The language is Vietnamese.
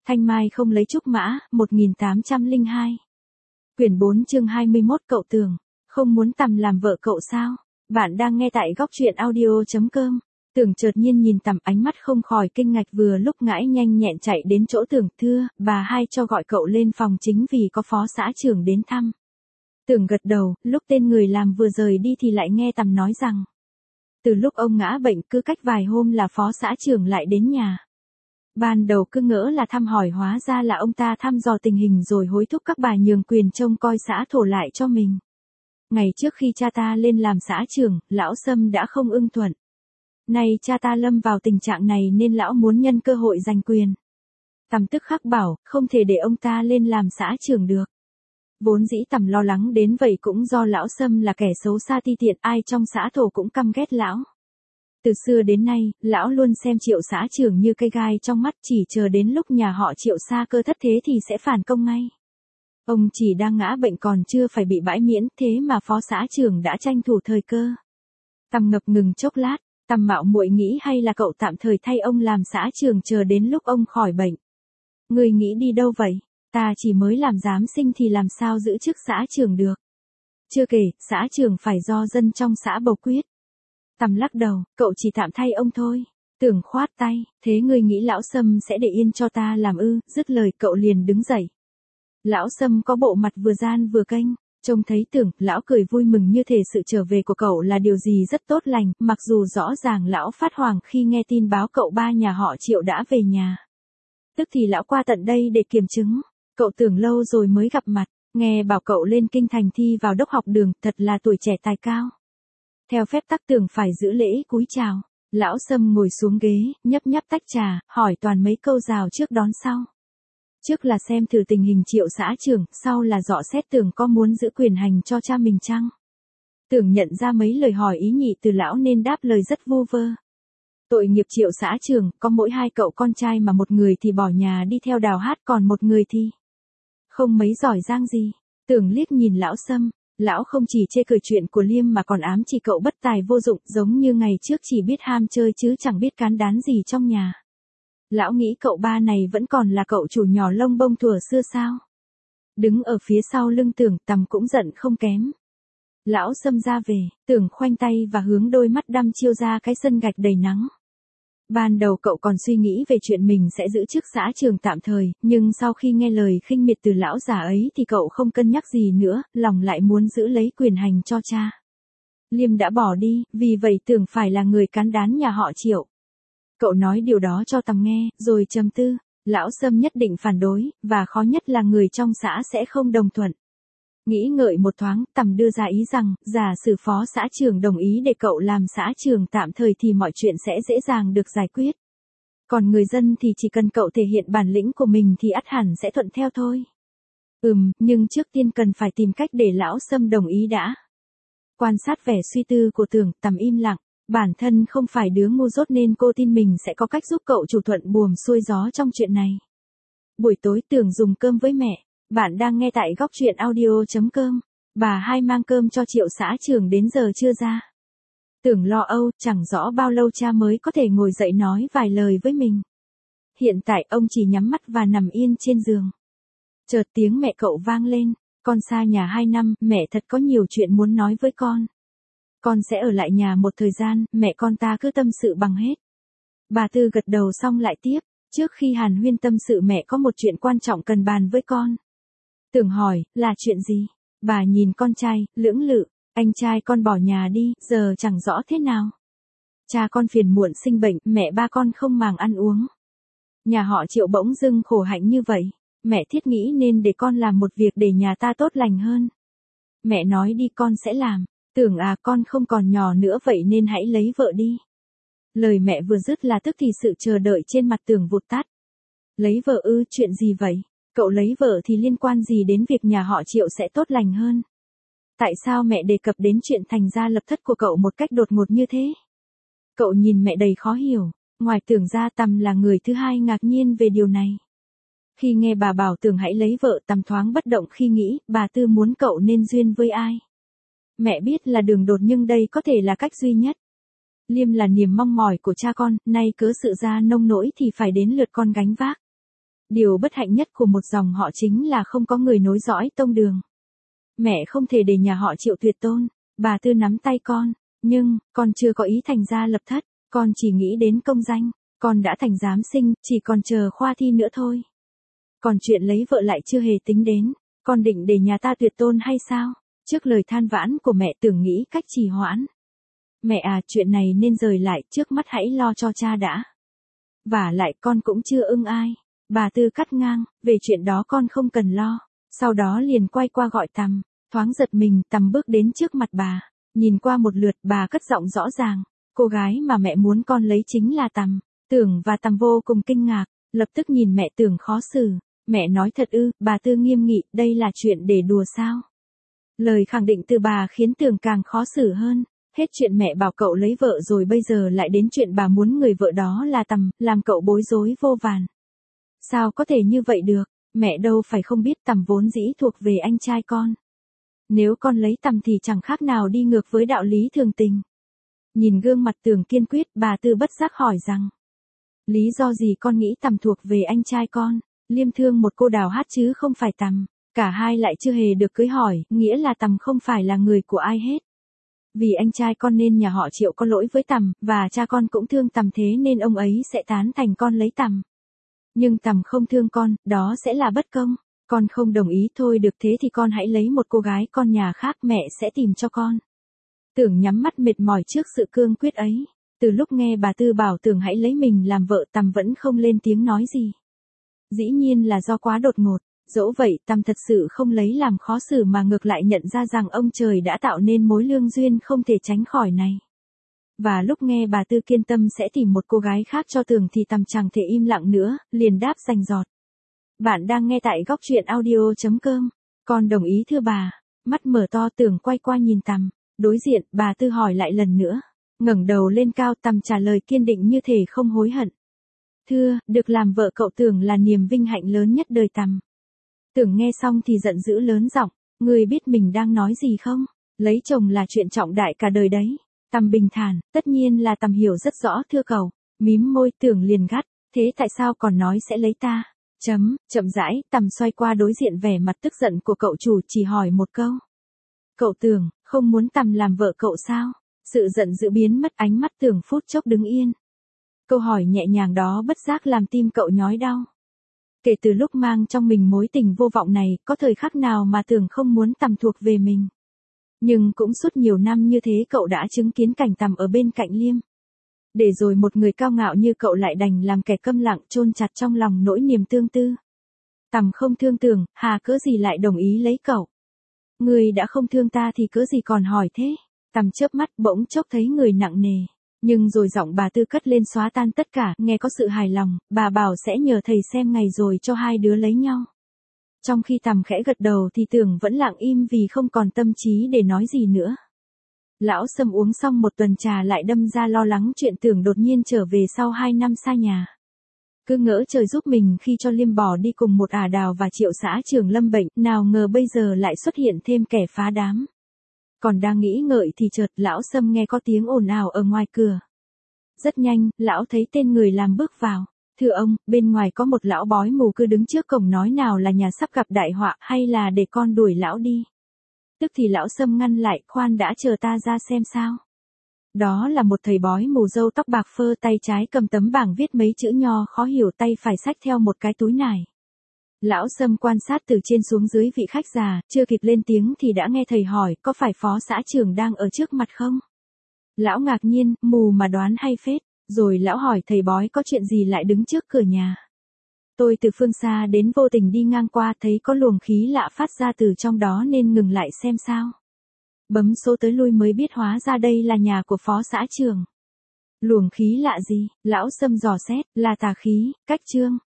Thanh Mai không lấy trúc mã, 1802. Quyển 4 chương 21 cậu Tường, không muốn Tằm làm vợ cậu sao? Bạn đang nghe tại góc truyện audio.com. Tường chợt nhiên nhìn Tằm, ánh mắt không khỏi kinh ngạc, vừa lúc ngãi nhanh nhẹn chạy đến chỗ Tường, thưa, bà hai cho gọi cậu lên phòng chính vì có phó xã trưởng đến thăm. Tường gật đầu, lúc tên người làm vừa rời đi thì lại nghe Tằm nói rằng, từ lúc ông ngã bệnh cứ cách vài hôm là phó xã trưởng lại đến nhà. Ban đầu cứ ngỡ là thăm hỏi, hóa ra là ông ta thăm dò tình hình rồi hối thúc các bà nhường quyền trông coi xã thổ lại cho mình. Ngày trước khi cha ta lên làm xã trưởng, lão Sâm đã không ưng thuận. Nay cha ta lâm vào tình trạng này nên lão muốn nhân cơ hội giành quyền. Tằm tức khắc bảo, không thể để ông ta lên làm xã trưởng được. Vốn dĩ Tằm lo lắng đến vậy cũng do lão Sâm là kẻ xấu xa ti tiện, ai trong xã thổ cũng căm ghét lão. Từ xưa đến nay, lão luôn xem Triệu xã trưởng như cây gai trong mắt, chỉ chờ đến lúc nhà họ Triệu sa cơ thất thế thì sẽ phản công ngay. Ông chỉ đang ngã bệnh còn chưa phải bị bãi miễn, thế mà phó xã trưởng đã tranh thủ thời cơ. Tằm ngập ngừng chốc lát, Tằm mạo muội nghĩ hay là cậu tạm thời thay ông làm xã trưởng chờ đến lúc ông khỏi bệnh. Người nghĩ đi đâu vậy? Ta chỉ mới làm giám sinh thì làm sao giữ chức xã trưởng được? Chưa kể, xã trưởng phải do dân trong xã bầu quyết. Tằm lắc đầu, cậu chỉ tạm thay ông thôi. Tường khoát tay, thế ngươi nghĩ lão Sâm sẽ để yên cho ta làm ư? Dứt lời cậu liền đứng dậy. Lão Sâm có bộ mặt vừa gian vừa kênh, trông thấy Tường, lão cười vui mừng như thể sự trở về của cậu là điều gì rất tốt lành, mặc dù rõ ràng lão phát hoảng khi nghe tin báo cậu ba nhà họ Triệu đã về nhà. Tức thì lão qua tận đây để kiểm chứng, cậu Tường lâu rồi mới gặp mặt, nghe bảo cậu lên kinh thành thi vào đốc học đường, thật là tuổi trẻ tài cao. Theo phép tắc Tường phải giữ lễ cúi chào. Lão Sâm ngồi xuống ghế, nhấp nhấp tách trà, hỏi toàn mấy câu rào trước đón sau. Trước là xem thử tình hình Triệu xã trưởng, sau là dò xét Tường có muốn giữ quyền hành cho cha mình chăng. Tường nhận ra mấy lời hỏi ý nhị từ lão nên đáp lời rất vu vơ. Tội nghiệp Triệu xã trưởng, có mỗi hai cậu con trai mà một người thì bỏ nhà đi theo đào hát, còn một người thì không mấy giỏi giang gì. Tường liếc nhìn lão Sâm. Lão không chỉ chê cười chuyện của Liêm mà còn ám chỉ cậu bất tài vô dụng, giống như ngày trước chỉ biết ham chơi chứ chẳng biết cán đán gì trong nhà. Lão nghĩ cậu ba này vẫn còn là cậu chủ nhỏ lông bông thuở xưa sao. Đứng ở phía sau lưng Tường, Tằm cũng giận không kém. Lão Sâm ra về, Tường khoanh tay và hướng đôi mắt đăm chiêu ra cái sân gạch đầy nắng. Ban đầu cậu còn suy nghĩ về chuyện mình sẽ giữ chức xã trưởng tạm thời, nhưng sau khi nghe lời khinh miệt từ lão già ấy thì cậu không cân nhắc gì nữa, lòng lại muốn giữ lấy quyền hành cho cha. Liêm đã bỏ đi, vì vậy Tường phải là người cán đán nhà họ Triệu. Cậu nói điều đó cho Tằm nghe, rồi trầm tư, lão Sâm nhất định phản đối, và khó nhất là người trong xã sẽ không đồng thuận. Nghĩ ngợi một thoáng, Tằm đưa ra ý rằng, giả sử phó xã trưởng đồng ý để cậu làm xã trưởng tạm thời thì mọi chuyện sẽ dễ dàng được giải quyết. Còn người dân thì chỉ cần cậu thể hiện bản lĩnh của mình thì ắt hẳn sẽ thuận theo thôi. Nhưng trước tiên cần phải tìm cách để lão Sâm đồng ý đã. Quan sát vẻ suy tư của Tường, Tằm im lặng, bản thân không phải đứa ngu dốt nên cô tin mình sẽ có cách giúp cậu chủ thuận buồm xuôi gió trong chuyện này. Buổi tối Tường dùng cơm với mẹ. Bạn đang nghe tại góc truyện audio.com. Bà hai mang cơm cho Triệu xã trưởng đến giờ chưa ra. Tường lo âu, chẳng rõ bao lâu cha mới có thể ngồi dậy nói vài lời với mình. Hiện tại ông chỉ nhắm mắt và nằm yên trên giường. Chợt tiếng mẹ cậu vang lên, con xa nhà 2 năm, mẹ thật có nhiều chuyện muốn nói với con. Con sẽ ở lại nhà một thời gian, mẹ con ta cứ tâm sự bằng hết. Bà Tư gật đầu xong lại tiếp, trước khi hàn huyên tâm sự mẹ có một chuyện quan trọng cần bàn với con. Tường hỏi, là chuyện gì? Bà nhìn con trai, lưỡng lự, anh trai con bỏ nhà đi, giờ chẳng rõ thế nào. Cha con phiền muộn sinh bệnh, mẹ ba con không màng ăn uống. Nhà họ Triệu bỗng dưng khổ hạnh như vậy, mẹ thiết nghĩ nên để con làm một việc để nhà ta tốt lành hơn. Mẹ nói đi con sẽ làm, Tưởng à con không còn nhỏ nữa vậy nên hãy lấy vợ đi. Lời mẹ vừa dứt là tức thì sự chờ đợi trên mặt Tường vụt tắt. Lấy vợ ư, chuyện gì vậy? Cậu lấy vợ thì liên quan gì đến việc nhà họ Triệu sẽ tốt lành hơn? Tại sao mẹ đề cập đến chuyện thành gia lập thất của cậu một cách đột ngột như thế? Cậu nhìn mẹ đầy khó hiểu, ngoài Tường ra Tằm là người thứ hai ngạc nhiên về điều này. Khi nghe bà bảo Tường hãy lấy vợ, Tằm thoáng bất động khi nghĩ bà Tư muốn cậu nên duyên với ai. Mẹ biết là đường đột nhưng đây có thể là cách duy nhất. Liêm là niềm mong mỏi của cha con, nay cớ sự ra nông nỗi thì phải đến lượt con gánh vác. Điều bất hạnh nhất của một dòng họ chính là không có người nối dõi tông đường. Mẹ không thể để nhà họ Triệu tuyệt tôn. Bà Tư nắm tay con. Nhưng, con chưa có ý thành gia lập thất. Con chỉ nghĩ đến công danh. Con đã thành giám sinh, chỉ còn chờ khoa thi nữa thôi. Còn chuyện lấy vợ lại chưa hề tính đến. Con định để nhà ta tuyệt tôn hay sao? Trước lời than vãn của mẹ Tưởng nghĩ cách trì hoãn. Mẹ à, chuyện này nên rời lại, trước mắt hãy lo cho cha đã. Vả lại con cũng chưa ưng ai. Bà Tư cắt ngang, về chuyện đó con không cần lo. Sau đó liền quay qua gọi Tằm. Thoáng giật mình, Tằm bước đến trước mặt bà. Nhìn qua một lượt, bà cất giọng rõ ràng. Cô gái mà mẹ muốn con lấy chính là Tằm. Tưởng và Tằm vô cùng kinh ngạc, lập tức nhìn mẹ Tưởng khó xử. Mẹ nói thật ư? Bà Tư nghiêm nghị, đây là chuyện để đùa sao? Lời khẳng định từ bà khiến Tưởng càng khó xử hơn. Hết chuyện mẹ bảo cậu lấy vợ rồi bây giờ lại đến chuyện bà muốn người vợ đó là Tằm, làm cậu bối rối vô vàn. Sao có thể như vậy được? Mẹ đâu phải không biết Tằm vốn dĩ thuộc về anh trai con. Nếu con lấy Tằm thì chẳng khác nào đi ngược với đạo lý thường tình. Nhìn gương mặt Tưởng kiên quyết, bà Tư bất giác hỏi rằng. Lý do gì con nghĩ Tằm thuộc về anh trai con? Liêm thương một cô Đào Hát chứ không phải Tằm. Cả hai lại chưa hề được cưới hỏi, nghĩa là Tằm không phải là người của ai hết. Vì anh trai con nên nhà họ Triệu có lỗi với Tằm, và cha con cũng thương Tằm thế nên ông ấy sẽ tán thành con lấy Tằm. Nhưng Tằm không thương con, đó sẽ là bất công. Con không đồng ý thôi được thế thì con hãy lấy một cô gái con nhà khác, mẹ sẽ tìm cho con. Tưởng nhắm mắt mệt mỏi trước sự cương quyết ấy. Từ lúc nghe bà Tư bảo Tưởng hãy lấy mình làm vợ, Tằm vẫn không lên tiếng nói gì. Dĩ nhiên là do quá đột ngột. Dẫu vậy, Tằm thật sự không lấy làm khó xử mà ngược lại nhận ra rằng ông trời đã tạo nên mối lương duyên không thể tránh khỏi này. Và lúc nghe bà Tư kiên tâm sẽ tìm một cô gái khác cho Tưởng thì Tằm chẳng thể im lặng nữa, liền đáp rành rọt. Bạn đang nghe tại góc truyện audio.com. Con đồng ý thưa bà. Mắt mở to, Tưởng quay qua nhìn Tằm. Đối diện, bà Tư hỏi lại lần nữa. Ngẩng đầu lên cao, Tằm trả lời kiên định như thể không hối hận. Thưa, được làm vợ cậu Tưởng là niềm vinh hạnh lớn nhất đời Tằm. Tưởng nghe xong thì giận dữ lớn giọng, người biết mình đang nói gì không? Lấy chồng là chuyện trọng đại cả đời đấy. Tằm bình thản, tất nhiên là Tằm hiểu rất rõ thưa cậu. Mím môi, Tưởng liền gắt, thế tại sao còn nói sẽ lấy ta? Chậm rãi, Tằm xoay qua đối diện vẻ mặt tức giận của cậu chủ, chỉ hỏi một câu. Cậu Tưởng, không muốn Tằm làm vợ cậu sao? Sự giận dữ biến mất, ánh mắt Tưởng phút chốc đứng yên. Câu hỏi nhẹ nhàng đó bất giác làm tim cậu nhói đau. Kể từ lúc mang trong mình mối tình vô vọng này, có thời khắc nào mà Tưởng không muốn Tằm thuộc về mình. Nhưng cũng suốt nhiều năm như thế cậu đã chứng kiến cảnh Tằm ở bên cạnh Liêm. Để rồi một người cao ngạo như cậu lại đành làm kẻ câm lặng, chôn chặt trong lòng nỗi niềm tương tư. Tằm không thương Tưởng, hà cớ gì lại đồng ý lấy cậu? Người đã không thương ta thì cớ gì còn hỏi thế? Tằm chớp mắt, bỗng chốc thấy người nặng nề. Nhưng rồi giọng bà Tư cất lên xóa tan tất cả, nghe có sự hài lòng, bà bảo sẽ nhờ thầy xem ngày rồi cho hai đứa lấy nhau. Trong khi Tằm khẽ gật đầu thì Tưởng vẫn lặng im vì không còn tâm trí để nói gì nữa. Lão Sâm uống xong một tuần trà lại đâm ra lo lắng chuyện Tưởng đột nhiên trở về sau 2 năm xa nhà. Cứ ngỡ trời giúp mình khi cho Liêm bỏ đi cùng một ả Đào và Triệu xã trưởng lâm bệnh, nào ngờ bây giờ lại xuất hiện thêm kẻ phá đám. Còn đang nghĩ ngợi thì chợt lão Sâm nghe có tiếng ồn ào ở ngoài cửa. Rất nhanh, lão thấy tên người làm bước vào. Thưa ông, bên ngoài có một lão bói mù cứ đứng trước cổng nói nào là nhà sắp gặp đại họa hay là để con đuổi lão đi. Tức thì lão Sâm ngăn lại, khoan đã, chờ ta ra xem sao. Đó là một thầy bói mù râu tóc bạc phơ, tay trái cầm tấm bảng viết mấy chữ nho khó hiểu, tay phải xách theo một cái túi nải. Lão Sâm quan sát từ trên xuống dưới vị khách già, chưa kịp lên tiếng thì đã nghe thầy hỏi, có phải phó xã trưởng đang ở trước mặt không? Lão ngạc nhiên, mù mà đoán hay phết, rồi lão hỏi thầy bói có chuyện gì lại đứng trước cửa nhà. Tôi từ phương xa đến, vô tình đi ngang qua thấy có luồng khí lạ phát ra từ trong đó nên ngừng lại xem sao. Bấm số tới lui mới biết hóa ra đây là nhà của phó xã trưởng. Luồng khí lạ gì? Lão Sâm dò xét, là tà khí, cách trương.